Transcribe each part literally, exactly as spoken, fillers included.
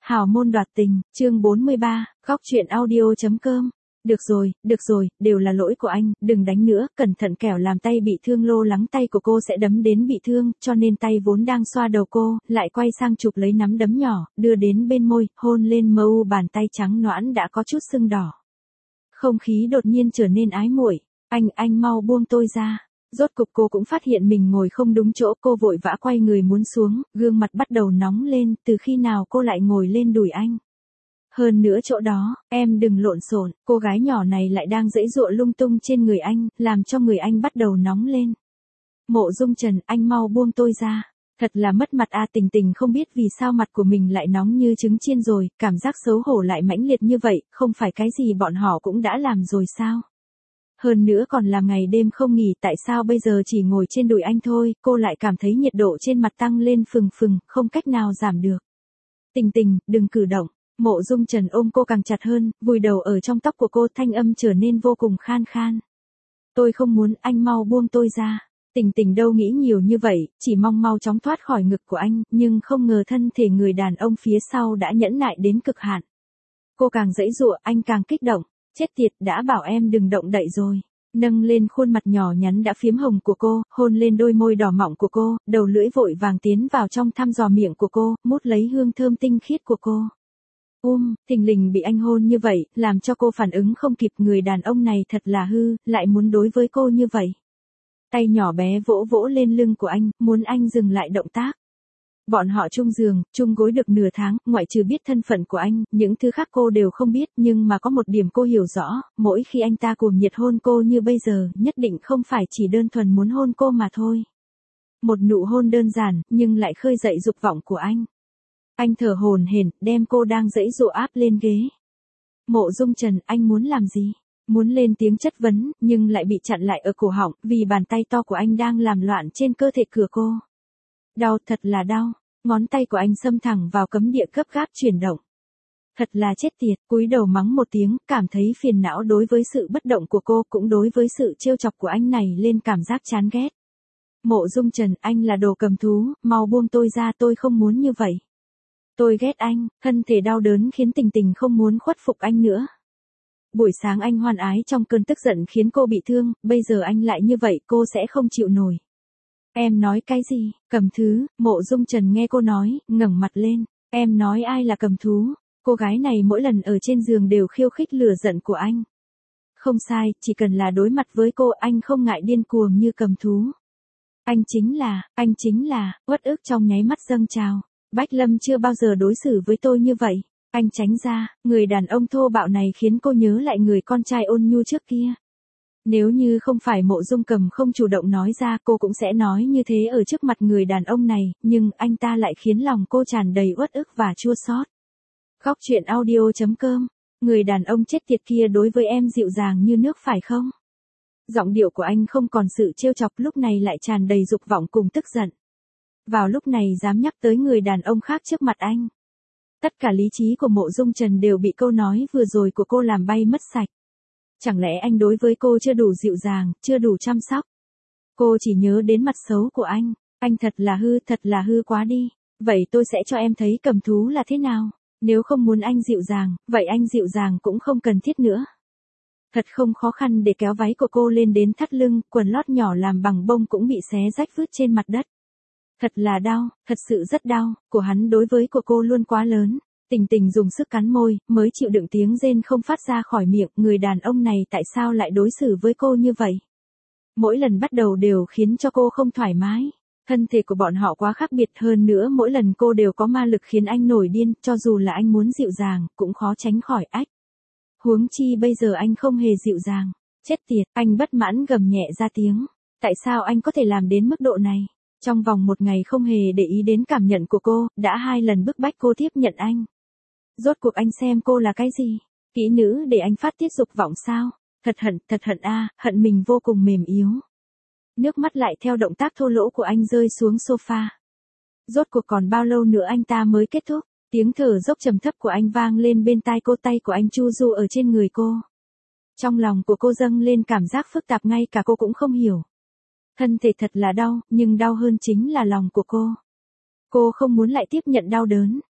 Hào môn đoạt tình, chương bốn mươi ba, góc truyện audio.com. Được rồi, được rồi, đều là lỗi của anh, đừng đánh nữa, cẩn thận kẻo làm tay bị thương, lo lắng tay của cô sẽ đấm đến bị thương, cho nên tay vốn đang xoa đầu cô, lại quay sang chụp lấy nắm đấm nhỏ, đưa đến bên môi, hôn lên mờ u bàn tay trắng nõn đã có chút sưng đỏ. Không khí đột nhiên trở nên ái muội. Anh, anh mau buông tôi ra. Rốt cục cô cũng phát hiện mình ngồi không đúng chỗ, cô vội vã quay người muốn xuống, gương mặt bắt đầu nóng lên, từ khi nào cô lại ngồi lên đùi anh. Hơn nữa chỗ đó, em đừng lộn xộn, cô gái nhỏ này lại đang giãy giụa lung tung trên người anh, làm cho người anh bắt đầu nóng lên. Mộ Dung Trần, anh mau buông tôi ra. Thật là mất mặt a. Tình Tình không biết vì sao mặt của mình lại nóng như trứng chiên rồi, cảm giác xấu hổ lại mãnh liệt như vậy, không phải cái gì bọn họ cũng đã làm rồi sao? Hơn nữa còn là ngày đêm không nghỉ, tại sao bây giờ chỉ ngồi trên đùi anh thôi, cô lại cảm thấy nhiệt độ trên mặt tăng lên phừng phừng, không cách nào giảm được. Tình Tình, đừng cử động. Mộ Dung Trần ôm cô càng chặt hơn, vùi đầu ở trong tóc của cô, thanh âm trở nên vô cùng khan khan. Tôi không muốn, anh mau buông tôi ra. Tình Tình đâu nghĩ nhiều như vậy, chỉ mong mau chóng thoát khỏi ngực của anh, nhưng không ngờ thân thể người đàn ông phía sau đã nhẫn nại đến cực hạn. Cô càng giãy giụa, anh càng kích động. Chết tiệt, đã bảo em đừng động đậy rồi. Nâng lên khuôn mặt nhỏ nhắn đã phiếm hồng của cô, hôn lên đôi môi đỏ mọng của cô, đầu lưỡi vội vàng tiến vào trong thăm dò miệng của cô, mút lấy hương thơm tinh khiết của cô. Um, thình lình bị anh hôn như vậy, làm cho cô phản ứng không kịp, người đàn ông này thật là hư, lại muốn đối với cô như vậy. Tay nhỏ bé vỗ vỗ lên lưng của anh, muốn anh dừng lại động tác. Bọn họ chung giường, chung gối được nửa tháng, ngoại trừ biết thân phận của anh, những thứ khác cô đều không biết, nhưng mà có một điểm cô hiểu rõ, mỗi khi anh ta cuồng nhiệt hôn cô như bây giờ, nhất định không phải chỉ đơn thuần muốn hôn cô mà thôi. Một nụ hôn đơn giản, nhưng lại khơi dậy dục vọng của anh. Anh thở hổn hển, đem cô đang giãy giụa áp lên ghế. Mộ Dung Trần, anh muốn làm gì? Muốn lên tiếng chất vấn, nhưng lại bị chặn lại ở cổ họng, vì bàn tay to của anh đang làm loạn trên cơ thể cửa cô. Đau, thật là đau. Ngón tay của anh xâm thẳng vào cấm địa gấp gáp chuyển động. Thật là chết tiệt, cúi đầu mắng một tiếng, cảm thấy phiền não đối với sự bất động của cô, cũng đối với sự trêu chọc của anh này lên cảm giác chán ghét. Mộ Dung Trần, anh là đồ cầm thú, mau buông tôi ra, tôi không muốn như vậy. Tôi ghét anh, thân thể đau đớn khiến Tình Tình không muốn khuất phục anh nữa. Buổi sáng anh hoan ái trong cơn tức giận khiến cô bị thương, bây giờ anh lại như vậy, cô sẽ không chịu nổi. Em nói cái gì? Cầm thú? Mộ Dung Trần nghe cô nói, ngẩng mặt lên. Em nói ai là cầm thú? Cô gái này mỗi lần ở trên giường đều khiêu khích lửa giận của anh. Không sai, chỉ cần là đối mặt với cô, anh không ngại điên cuồng như cầm thú. Anh chính là, anh chính là, uất ức trong nháy mắt dâng trào. Bách Lâm chưa bao giờ đối xử với tôi như vậy. Anh tránh ra, người đàn ông thô bạo này khiến cô nhớ lại người con trai ôn nhu trước kia. Nếu như không phải Mộ Dung Cầm không chủ động nói ra, cô cũng sẽ nói như thế ở trước mặt người đàn ông này, nhưng anh ta lại khiến lòng cô tràn đầy uất ức và chua xót. Góc truyện audio.com. Người đàn ông chết tiệt kia đối với em dịu dàng như nước phải không? Giọng điệu của anh không còn sự trêu chọc, lúc này lại tràn đầy dục vọng cùng tức giận. Vào lúc này dám nhắc tới người đàn ông khác trước mặt anh. Tất cả lý trí của Mộ Dung Trần đều bị câu nói vừa rồi của cô làm bay mất sạch. Chẳng lẽ anh đối với cô chưa đủ dịu dàng, chưa đủ chăm sóc? Cô chỉ nhớ đến mặt xấu của anh. Anh thật là hư, thật là hư quá đi. Vậy tôi sẽ cho em thấy cầm thú là thế nào. Nếu không muốn anh dịu dàng, vậy anh dịu dàng cũng không cần thiết nữa. Thật không khó khăn để kéo váy của cô lên đến thắt lưng, quần lót nhỏ làm bằng bông cũng bị xé rách vứt trên mặt đất. Thật là đau, thật sự rất đau, của hắn đối với của cô luôn quá lớn. Tình Tình dùng sức cắn môi, mới chịu đựng tiếng rên không phát ra khỏi miệng, người đàn ông này tại sao lại đối xử với cô như vậy? Mỗi lần bắt đầu đều khiến cho cô không thoải mái. Thân thể của bọn họ quá khác biệt, hơn nữa mỗi lần cô đều có ma lực khiến anh nổi điên, cho dù là anh muốn dịu dàng, cũng khó tránh khỏi ách. Huống chi bây giờ anh không hề dịu dàng. Chết tiệt, anh bất mãn gầm nhẹ ra tiếng. Tại sao anh có thể làm đến mức độ này? Trong vòng một ngày không hề để ý đến cảm nhận của cô, đã hai lần bức bách cô tiếp nhận anh. Rốt cuộc anh xem cô là cái gì? Kỹ nữ để anh phát tiết dục vọng sao? Thật hận, thật hận a, hận mình vô cùng mềm yếu. Nước mắt lại theo động tác thô lỗ của anh rơi xuống sofa. Rốt cuộc còn bao lâu nữa anh ta mới kết thúc? Tiếng thở dốc trầm thấp của anh vang lên bên tai cô, tay của anh chu du ở trên người cô. Trong lòng của cô dâng lên cảm giác phức tạp, ngay cả cô cũng không hiểu. Thân thể thật là đau, nhưng đau hơn chính là lòng của cô. Cô không muốn lại tiếp nhận đau đớn.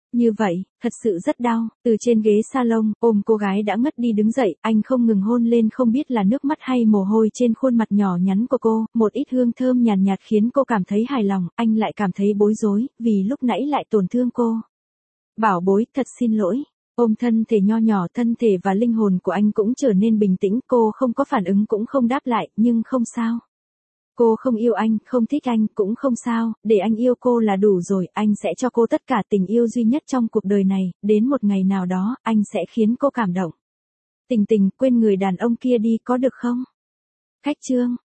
Như vậy, thật sự rất đau, từ trên ghế salon, ôm cô gái đã ngất đi đứng dậy, anh không ngừng hôn lên không biết là nước mắt hay mồ hôi trên khuôn mặt nhỏ nhắn của cô, một ít hương thơm nhàn nhạt, nhạt khiến cô cảm thấy hài lòng, anh lại cảm thấy bối rối, vì lúc nãy lại tổn thương cô. Bảo bối, thật xin lỗi. Ôm thân thể nho nhỏ, thân thể và linh hồn của anh cũng trở nên bình tĩnh, cô không có phản ứng cũng không đáp lại, nhưng không sao. Cô không yêu anh, không thích anh, cũng không sao, để anh yêu cô là đủ rồi, anh sẽ cho cô tất cả tình yêu duy nhất trong cuộc đời này, đến một ngày nào đó, anh sẽ khiến cô cảm động. Tình tình, quên người đàn ông kia đi có được không? Khách chương